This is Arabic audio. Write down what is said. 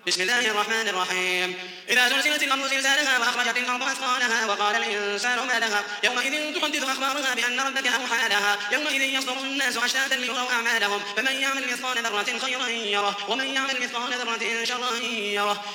بسم الله الرحمن الرحيم إذا زلزلت الأرض زلزالها وأخرجت الأرض أثقالها وقال الإنسان ما لها يومئذ تحدث أخبارها بأن ربك أوحى لها يومئذ يصدر الناس أشتاتا ليروا أعمالهم فمن يعمل مثقال ذرة خيرا يره ومن يعمل مثقال ذرة شرا يره